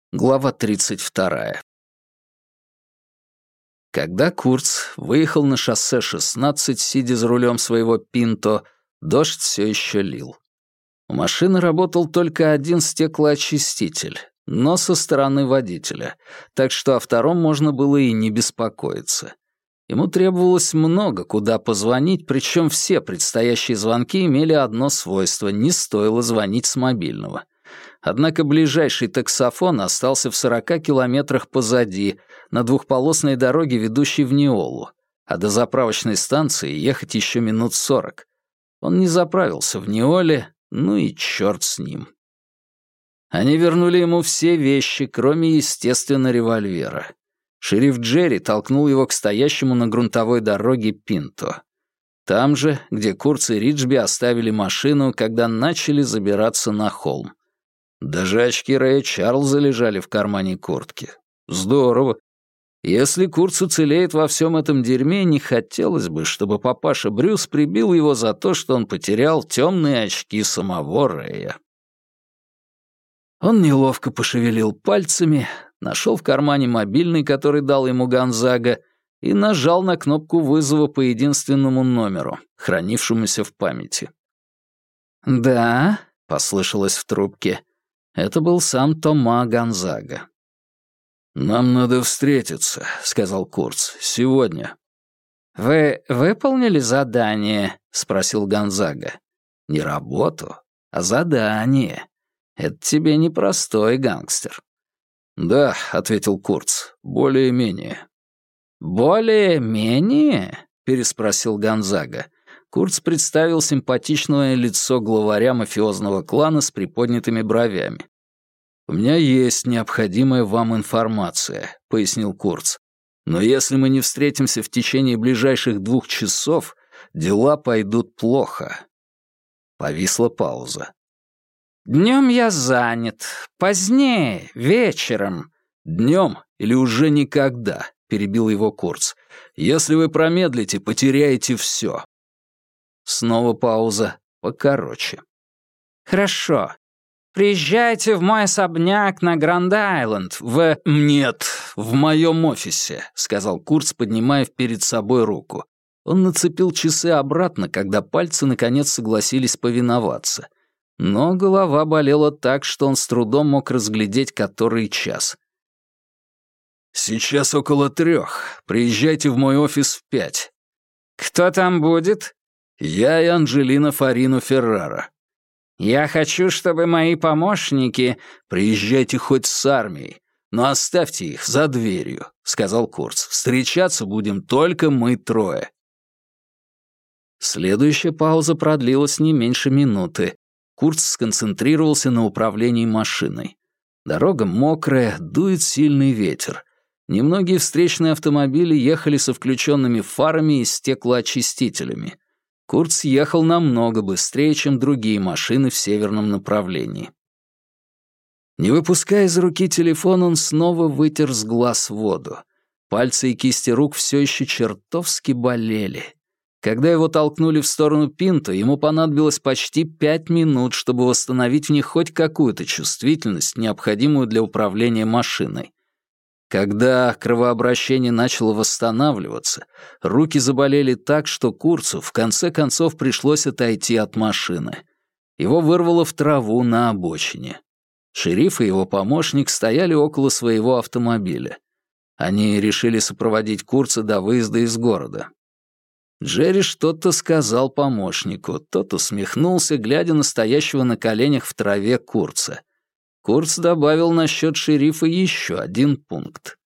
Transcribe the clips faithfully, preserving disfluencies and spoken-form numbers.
Глава тридцать вторая. Когда Курц выехал на шоссе шестнадцать, сидя за рулем своего «Пинто», дождь все еще лил. У машины работал только один стеклоочиститель, но со стороны водителя, так что о втором можно было и не беспокоиться. Ему требовалось много куда позвонить, причем все предстоящие звонки имели одно свойство — не стоило звонить с мобильного. Однако ближайший таксофон остался в сорока километрах позади, на двухполосной дороге, ведущей в Ниолу, а до заправочной станции ехать еще минут сорок. Он не заправился в Ниоле, ну и черт с ним. Они вернули ему все вещи, кроме, естественно, револьвера. Шериф Джерри толкнул его к стоящему на грунтовой дороге «Пинто». Там же, где Курц и Риджби оставили машину, когда начали забираться на холм. Даже очки Рэя Чарльза лежали в кармане куртки. Здорово. Если Курц уцелеет во всем этом дерьме, не хотелось бы, чтобы папаша Брюс прибил его за то, что он потерял темные очки самого Рэя. Он неловко пошевелил пальцами, нашел в кармане мобильный, который дал ему Гонзага, и нажал на кнопку вызова по единственному номеру, хранившемуся в памяти. «Да», — послышалось в трубке. Это был сам Тома Гонзага. «Нам надо встретиться», — сказал Курц. «Сегодня». «Вы выполнили задание?» — спросил Гонзага. «Не работу, а задание. Это тебе непростой гангстер». «Да», — ответил Курц, — «более-менее». «Более-менее?» — переспросил Гонзага. Курц представил симпатичное лицо главаря мафиозного клана с приподнятыми бровями. «У меня есть необходимая вам информация», — пояснил Курц. «Но если мы не встретимся в течение ближайших двух часов, дела пойдут плохо». Повисла пауза. «Днем я занят. Позднее, вечером». «Днем или уже никогда», — перебил его Курц. «Если вы промедлите, потеряете все». Снова пауза, покороче. «Хорошо. Приезжайте в мой особняк на Гранд-Айленд, в...» «Нет, в моем офисе», — сказал Курц, поднимая перед собой руку. Он нацепил часы обратно, когда пальцы наконец согласились повиноваться. Но голова болела так, что он с трудом мог разглядеть который час. «Сейчас около трех. Приезжайте в мой офис в пять». «Кто там будет?» «Я и Анджелина Фарино Феррара». «Я хочу, чтобы мои помощники...» «Приезжайте хоть с армией, но оставьте их за дверью», — сказал Курц. «Встречаться будем только мы трое». Следующая пауза продлилась не меньше минуты. Курц сконцентрировался на управлении машиной. Дорога мокрая, дует сильный ветер. Немногие встречные автомобили ехали со включенными фарами и стеклоочистителями. Курц ехал намного быстрее, чем другие машины в северном направлении. Не выпуская из руки телефон, он снова вытер с глаз воду. Пальцы и кисти рук все еще чертовски болели. Когда его толкнули в сторону Пинто, ему понадобилось почти пять минут, чтобы восстановить в них хоть какую-то чувствительность, необходимую для управления машиной. Когда кровообращение начало восстанавливаться, руки заболели так, что Курцу в конце концов пришлось отойти от машины. Его вырвало в траву на обочине. Шериф и его помощник стояли около своего автомобиля. Они решили сопроводить Курца до выезда из города. Джерри что-то сказал помощнику, тот усмехнулся, глядя на стоящего на коленях в траве Курца. Курц добавил насчет шерифа еще один пункт.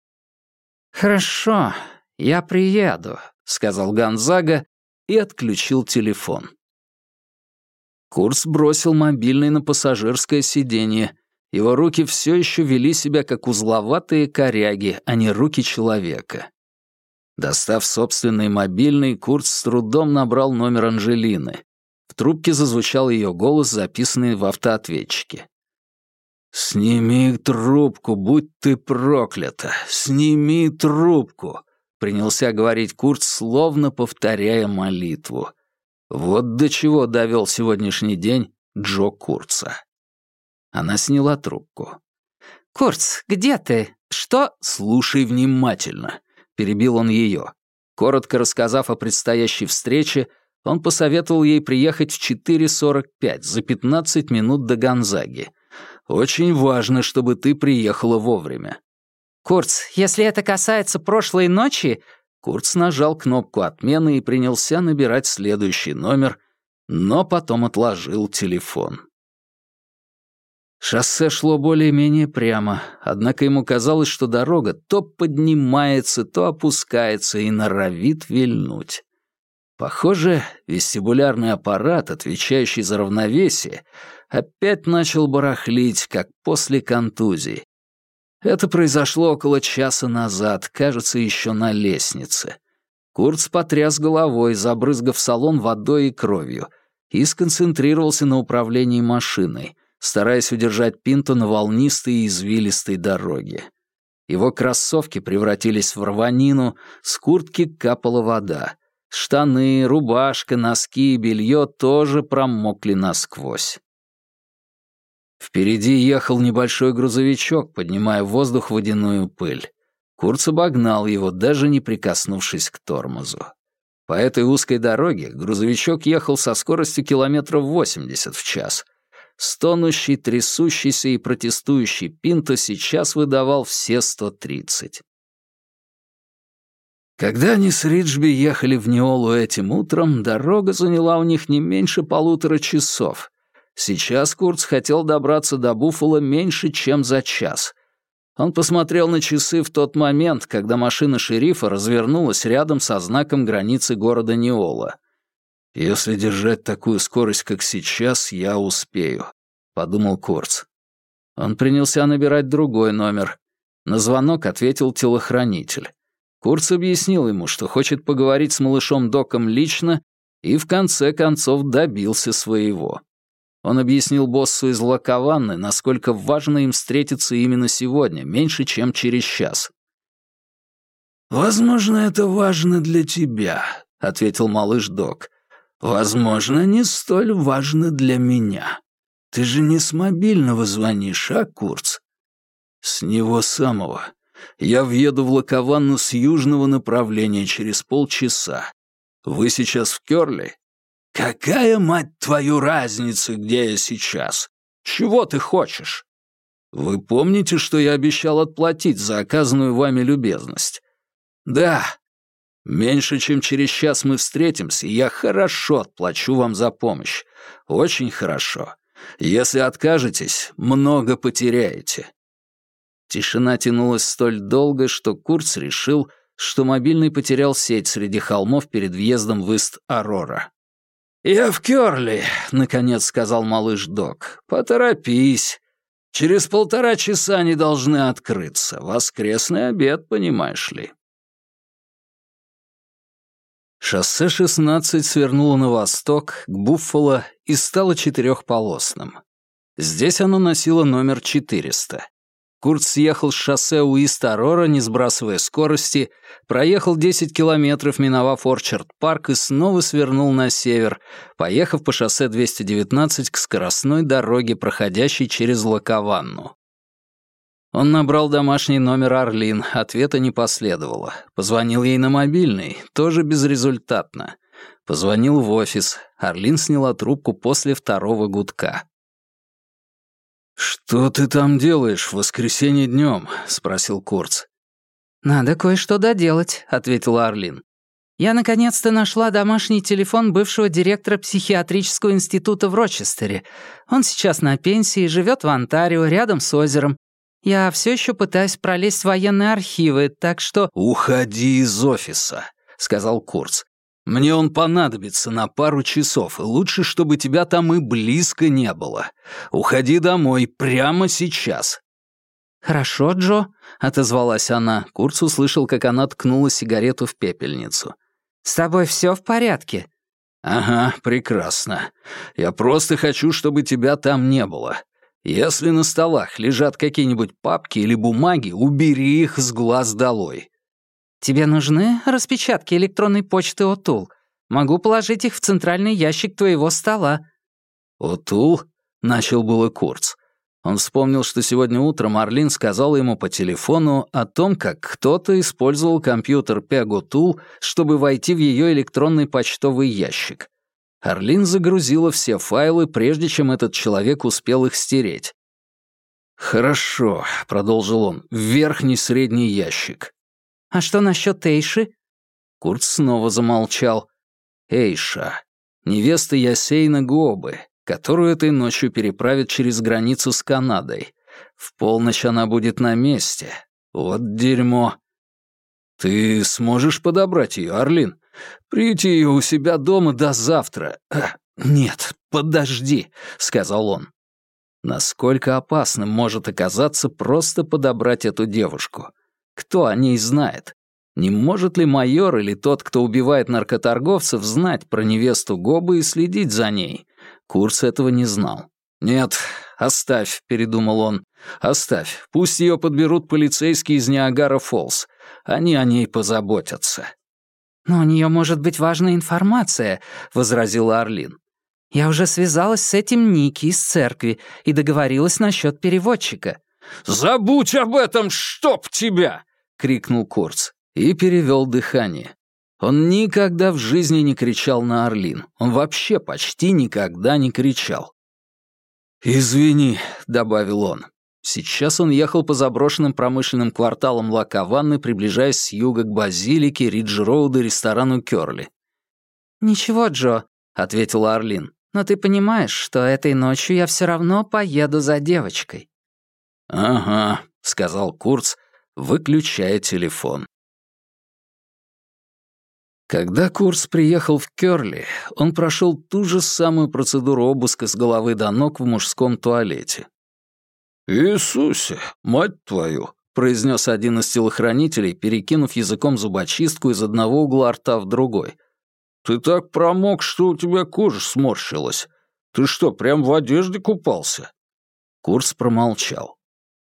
«Хорошо, я приеду», — сказал Гонзага и отключил телефон. Курц бросил мобильный на пассажирское сиденье. Его руки все еще вели себя как узловатые коряги, а не руки человека. Достав собственный мобильный, Курц с трудом набрал номер Анджелины. В трубке зазвучал ее голос, записанный в автоответчике. «Сними трубку, будь ты проклята! Сними трубку!» — принялся говорить Курц, словно повторяя молитву. Вот до чего довел сегодняшний день Джо Курца. Она сняла трубку. «Курц, где ты? Что?» «Слушай внимательно», — перебил он ее. Коротко рассказав о предстоящей встрече, он посоветовал ей приехать в четыре сорок пять, за пятнадцать минут до Гонзаги. «Очень важно, чтобы ты приехала вовремя». «Курц, если это касается прошлой ночи...» Курц нажал кнопку отмены и принялся набирать следующий номер, но потом отложил телефон. Шоссе шло более-менее прямо, однако ему казалось, что дорога то поднимается, то опускается и норовит вильнуть. Похоже, вестибулярный аппарат, отвечающий за равновесие, опять начал барахлить, как после контузии. Это произошло около часа назад, кажется, еще на лестнице. Курц потряс головой, забрызгав салон водой и кровью, и сконцентрировался на управлении машиной, стараясь удержать Пинто на волнистой и извилистой дороге. Его кроссовки превратились в рванину, с куртки капала вода. Штаны, рубашка, носки и белье тоже промокли насквозь. Впереди ехал небольшой грузовичок, поднимая в воздух водяную пыль. Курц обогнал его, даже не прикоснувшись к тормозу. По этой узкой дороге грузовичок ехал со скоростью километров восемьдесят в час. Стонущий, трясущийся и протестующий Пинто сейчас выдавал все сто тридцать. Когда они с Риджби ехали в Неолу этим утром, дорога заняла у них не меньше полутора часов. Сейчас Курц хотел добраться до Буффало меньше, чем за час. Он посмотрел на часы в тот момент, когда машина шерифа развернулась рядом со знаком границы города Неола. «Если держать такую скорость, как сейчас, я успею», — подумал Курц. Он принялся набирать другой номер. На звонок ответил телохранитель. Курц объяснил ему, что хочет поговорить с малышом Доком лично, и в конце концов добился своего. Он объяснил боссу из Лакаванны, насколько важно им встретиться именно сегодня, меньше, чем через час. «Возможно, это важно для тебя», — ответил малыш Док. «Возможно, не столь важно для меня. Ты же не с мобильного звонишь, а, Курц?» «С него самого. Я въеду в Лакаванну с южного направления через полчаса. Вы сейчас в Кёрли?» «Какая, мать твою, разница, где я сейчас? Чего ты хочешь?» «Вы помните, что я обещал отплатить за оказанную вами любезность?» «Да. Меньше чем через час мы встретимся, и я хорошо отплачу вам за помощь. Очень хорошо. Если откажетесь, много потеряете». Тишина тянулась столь долго, что Курц решил, что мобильный потерял сеть среди холмов перед въездом в Ист-Арора. «Я в Кёрли», — наконец сказал малыш Док. «Поторопись. Через полтора часа они должны открыться. Воскресный обед, понимаешь ли». Шоссе шестнадцать свернуло на восток, к Буффало, и стало четырехполосным. Здесь оно носило номер четыреста. Курц съехал с шоссе у Ист-Арора, не сбрасывая скорости, проехал десять километров, миновав Орчард-парк, и снова свернул на север, поехав по шоссе двести девятнадцать к скоростной дороге, проходящей через Лакаванну. Он набрал домашний номер Арлин, ответа не последовало. Позвонил ей на мобильный, тоже безрезультатно. Позвонил в офис, Арлин сняла трубку после второго гудка. «Что ты там делаешь в воскресенье днем?» — спросил Курц. «Надо кое-что доделать», — ответила Арлин. «Я наконец-то нашла домашний телефон бывшего директора психиатрического института в Рочестере. Он сейчас на пенсии, живет в Онтарио, рядом с озером. Я все еще пытаюсь пролезть в военные архивы, так что...» «Уходи из офиса», — сказал Курц. «Мне он понадобится на пару часов, и лучше, чтобы тебя там и близко не было. Уходи домой прямо сейчас». «Хорошо, Джо», — отозвалась она. Курц услышал, как она ткнула сигарету в пепельницу. «С тобой все в порядке?» «Ага, прекрасно. Я просто хочу, чтобы тебя там не было. Если на столах лежат какие-нибудь папки или бумаги, убери их с глаз долой». «Тебе нужны распечатки электронной почты O'Toole? Могу положить их в центральный ящик твоего стола». «O'Toole?» — начал было Курц. Он вспомнил, что сегодня утром Арлин сказала ему по телефону о том, как кто-то использовал компьютер Pego-Tool, чтобы войти в ее электронный почтовый ящик. Арлин загрузила все файлы, прежде чем этот человек успел их стереть. «Хорошо», — продолжил он, — «в верхний средний ящик». «А что насчет Эйши?» Курт снова замолчал. «Эйша, невеста Ясейна Гобы, которую этой ночью переправят через границу с Канадой. В полночь она будет на месте. Вот дерьмо. Ты сможешь подобрать ее, Арлин? Прийти ее у себя дома до завтра. Нет, подожди», — сказал он. Насколько опасным может оказаться просто подобрать эту девушку? Кто о ней знает? Не может ли майор или тот, кто убивает наркоторговцев, знать про невесту Гобы и следить за ней? Курц этого не знал. «Нет, оставь», — передумал он. «Оставь. Пусть ее подберут полицейские из Ниагара-Фоллс. Они о ней позаботятся». «Но у нее может быть важная информация», — возразила Арлин. «Я уже связалась с этим Ники из церкви и договорилась насчет переводчика». «Забудь об этом, чтоб тебя!» — крикнул Курц и перевел дыхание. Он никогда в жизни не кричал на Арлин. Он вообще почти никогда не кричал. «Извини», — добавил он. Сейчас он ехал по заброшенным промышленным кварталам Лакаванны, приближаясь с юга к базилике, Ридж-Роуд и ресторану Кёрли. «Ничего, Джо», — ответила Арлин. «Но ты понимаешь, что этой ночью я все равно поеду за девочкой». «Ага», — сказал Курц, выключая телефон. Когда Курц приехал в Кёрли, он прошел ту же самую процедуру обыска с головы до ног в мужском туалете. «Иисусе, мать твою!» — произнес один из телохранителей, перекинув языком зубочистку из одного угла рта в другой. «Ты так промок, что у тебя кожа сморщилась. Ты что, прям в одежде купался?» Курц промолчал.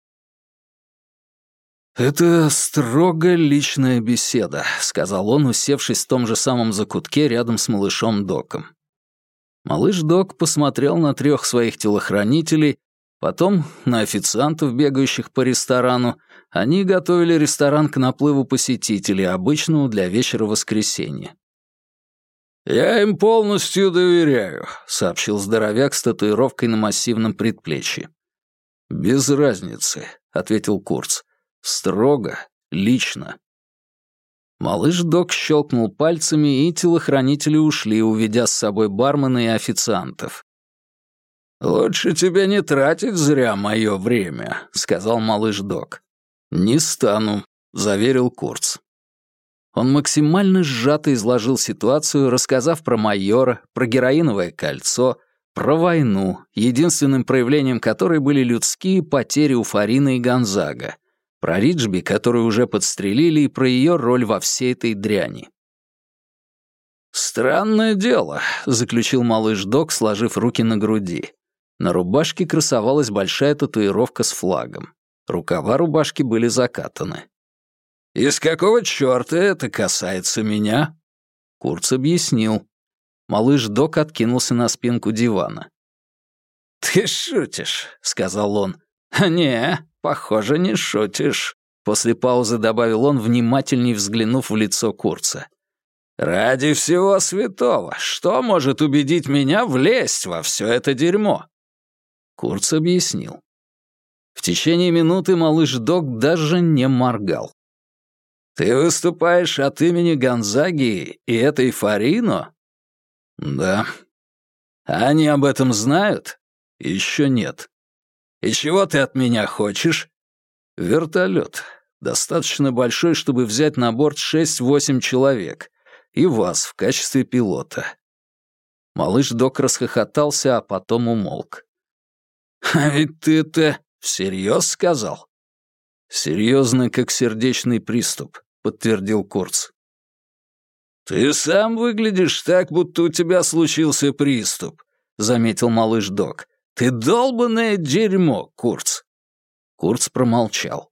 «Это строго личная беседа», — сказал он, усевшись в том же самом закутке рядом с малышом Доком. Малыш Док посмотрел на трех своих телохранителей, потом на официантов, бегающих по ресторану. Они готовили ресторан к наплыву посетителей, обычному для вечера воскресенья. «Я им полностью доверяю», — сообщил здоровяк с татуировкой на массивном предплечье. «Без разницы», — ответил Курц. «Строго, лично». Малыш Док щелкнул пальцами, и телохранители ушли, уведя с собой бармена и официантов. «Лучше тебе не тратить зря мое время», — сказал малыш Док. «Не стану», — заверил Курц. Он максимально сжато изложил ситуацию, рассказав про майора, про героиновое кольцо, про войну, единственным проявлением которой были людские потери у Фарина и Гонзага, про Риджби, которую уже подстрелили, и про ее роль во всей этой дряни. «Странное дело», — заключил малыш Док, сложив руки на груди. На рубашке красовалась большая татуировка с флагом. Рукава рубашки были закатаны. «Из какого чёрта это касается меня?» Курц объяснил. Малыш Док откинулся на спинку дивана. «Ты шутишь», — сказал он. «Не, похоже, не шутишь», — после паузы добавил он, внимательней взглянув в лицо Курца. «Ради всего святого, что может убедить меня влезть во все это дерьмо?» Курц объяснил. В течение минуты малыш Док даже не моргал. «Ты выступаешь от имени Гонзаги и этой Фарино?» «Да». «Они об этом знают?» «Еще нет». «И чего ты от меня хочешь?» «Вертолет. Достаточно большой, чтобы взять на борт шесть-восемь человек. И вас в качестве пилота». Малыш Док расхохотался, а потом умолк. «А ведь ты это всерьез сказал?» «Серьезно, как сердечный приступ», — подтвердил Курц. «Ты сам выглядишь так, будто у тебя случился приступ», — заметил малыш Док. «Ты долбанное дерьмо, Курц». Курц промолчал.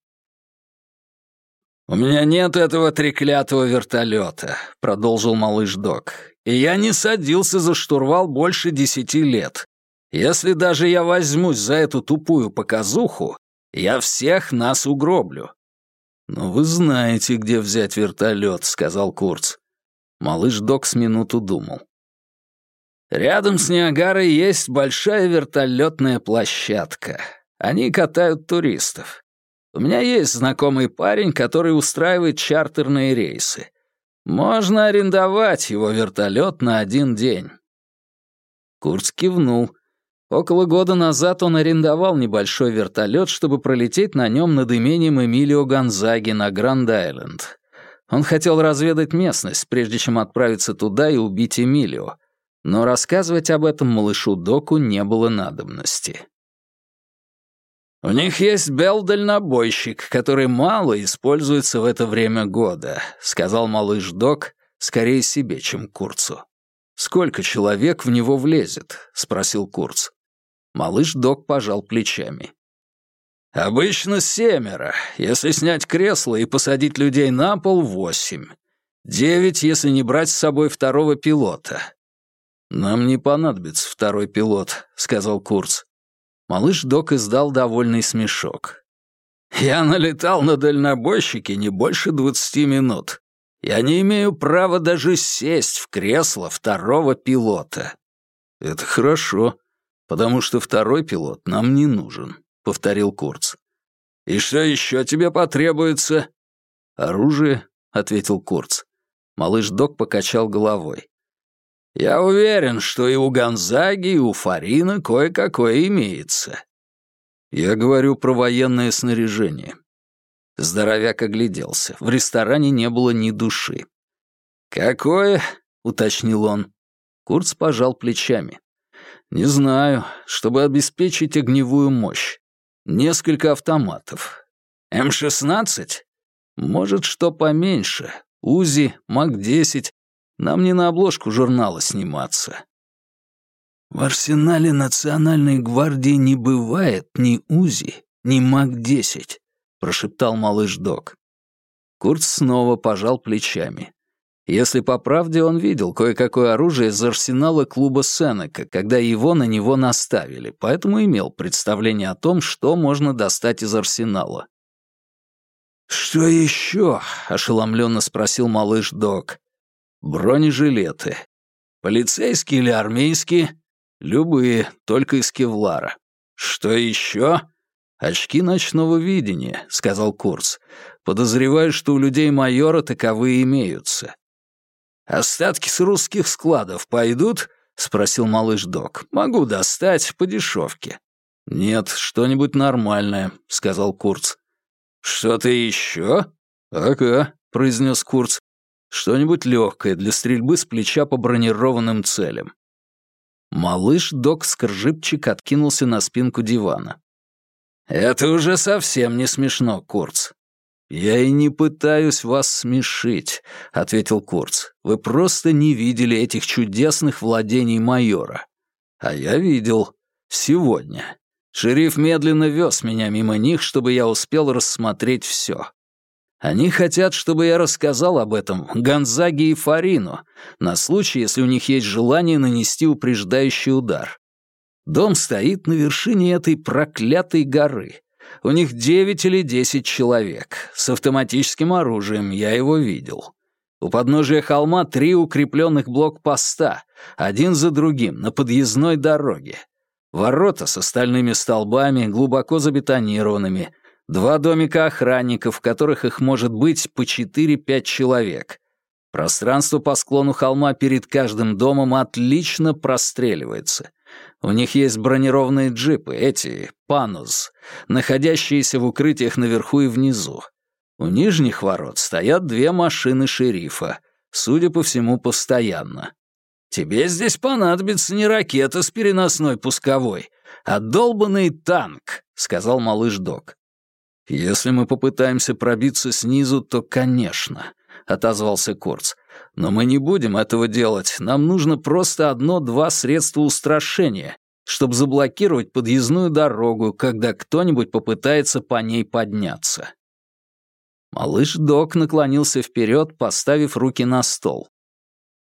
«У меня нет этого треклятого вертолета», — продолжил малыш Док. «И я не садился за штурвал больше десяти лет. Если даже я возьмусь за эту тупую показуху, я всех нас угроблю». «Но вы знаете, где взять вертолет», — сказал Курц. Малыш Док с минуту думал. «Рядом с Ниагарой есть большая вертолетная площадка. Они катают туристов. У меня есть знакомый парень, который устраивает чартерные рейсы. Можно арендовать его вертолет на один день». Курц кивнул. Около года назад он арендовал небольшой вертолет, чтобы пролететь на нем над имением Эмилио Гонзаги на Гранд-Айленд. Он хотел разведать местность, прежде чем отправиться туда и убить Эмилио, но рассказывать об этом малышу Доку не было надобности. «У них есть Белл-дальнобойщик, который мало используется в это время года», — сказал малыш Док, скорее себе, чем Курцу. «Сколько человек в него влезет?» — спросил Курц. Малыш Док пожал плечами. «Обычно семеро. Если снять кресло и посадить людей на пол — восемь. Девять, если не брать с собой второго пилота». «Нам не понадобится второй пилот», — сказал Курц. Малыш Док издал довольный смешок. «Я налетал на дальнобойщике не больше двадцати минут. Я не имею права даже сесть в кресло второго пилота». «Это хорошо, потому что второй пилот нам не нужен», — повторил Курц. «И что еще тебе потребуется?» «Оружие», — ответил Курц. Малыш Док покачал головой. «Я уверен, что и у Гонзаги, и у Фарина кое-какое имеется». «Я говорю про военное снаряжение». Здоровяк огляделся. В ресторане не было ни души. «Какое?» — уточнил он. Курц пожал плечами. «Не знаю, чтобы обеспечить огневую мощь. Несколько автоматов. эм шестнадцать? Может, что поменьше. УЗИ, МАК десять. Нам не на обложку журнала сниматься». «В арсенале Национальной гвардии не бывает ни УЗИ, ни МАК десять», — прошептал малыш Док. Курц снова пожал плечами. Если по правде, он видел кое-какое оружие из арсенала клуба Сенека, когда его на него наставили, поэтому имел представление о том, что можно достать из арсенала. «Что еще?» — ошеломленно спросил малыш Док. «Бронежилеты. Полицейские или армейские?» «Любые, только из кевлара». «Что еще?» «Очки ночного видения», — сказал Курц. «Подозреваю, что у людей майора таковые имеются». «Остатки с русских складов пойдут?» — спросил малыш Док. «Могу достать по дешевке». «Нет, что-нибудь нормальное», — сказал Курц. «Что-то еще?» «Ага», — произнес Курц. «Что-нибудь легкое для стрельбы с плеча по бронированным целям». Малыш Док Скржипчик откинулся на спинку дивана. «Это уже совсем не смешно, Курц». «Я и не пытаюсь вас смешить», — ответил Курц. «Вы просто не видели этих чудесных владений майора. А я видел. Сегодня. Шериф медленно вез меня мимо них, чтобы я успел рассмотреть все. Они хотят, чтобы я рассказал об этом Гонзаге и Фарину, на случай, если у них есть желание нанести упреждающий удар. Дом стоит на вершине этой проклятой горы. У них девять или десять человек. С автоматическим оружием, я его видел. У подножия холма три укрепленных блокпоста, один за другим, на подъездной дороге. Ворота с остальными столбами, глубоко забетонированными. Два домика охранников, в которых их может быть по четыре-пять человек. Пространство по склону холма перед каждым домом отлично простреливается. У них есть бронированные джипы, эти, «Панус», находящиеся в укрытиях наверху и внизу. У нижних ворот стоят две машины шерифа, судя по всему, постоянно. Тебе здесь понадобится не ракета с переносной пусковой, а долбанный танк, сказал малыш Док. Если мы попытаемся пробиться снизу, то, конечно, отозвался Курц. Но мы не будем этого делать. Нам нужно просто одно-два средства устрашения, чтобы заблокировать подъездную дорогу, когда кто-нибудь попытается по ней подняться. Малыш Док наклонился вперед, поставив руки на стол.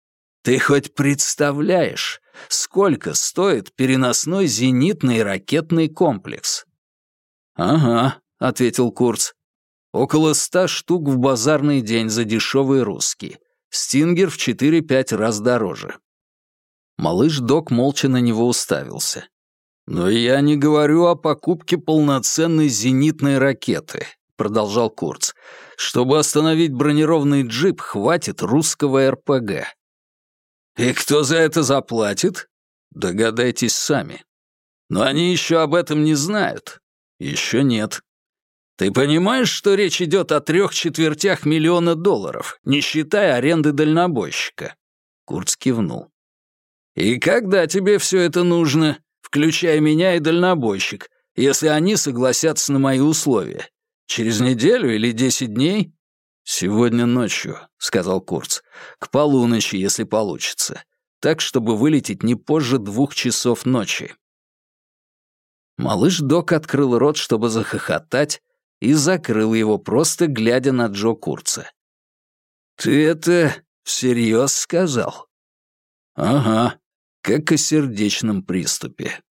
Ты хоть представляешь, сколько стоит переносной зенитный ракетный комплекс?» «Ага», — ответил Курц. «Около ста штук в базарный день за дешевый русский. Стингер в четыре-пять раз дороже». Малыш Док молча на него уставился. «Но я не говорю о покупке полноценной зенитной ракеты», — продолжал Курц. «Чтобы остановить бронированный джип, хватит русского эр пэ гэ». «И кто за это заплатит?» «Догадайтесь сами». «Но они еще об этом не знают». «Еще нет». «Ты понимаешь, что речь идет о трех четвертях миллиона долларов, не считая аренды дальнобойщика?» Курц кивнул. «И когда тебе все это нужно, включая меня и дальнобойщик, если они согласятся на мои условия? Через неделю или десять дней?» «Сегодня ночью», — сказал Курц. «К полуночи, если получится. Так, чтобы вылететь не позже двух часов ночи». Малыш Док открыл рот, чтобы захохотать, и закрыл его, просто глядя на Джо Курца. «Ты это всерьез сказал?» «Ага, как о сердечном приступе».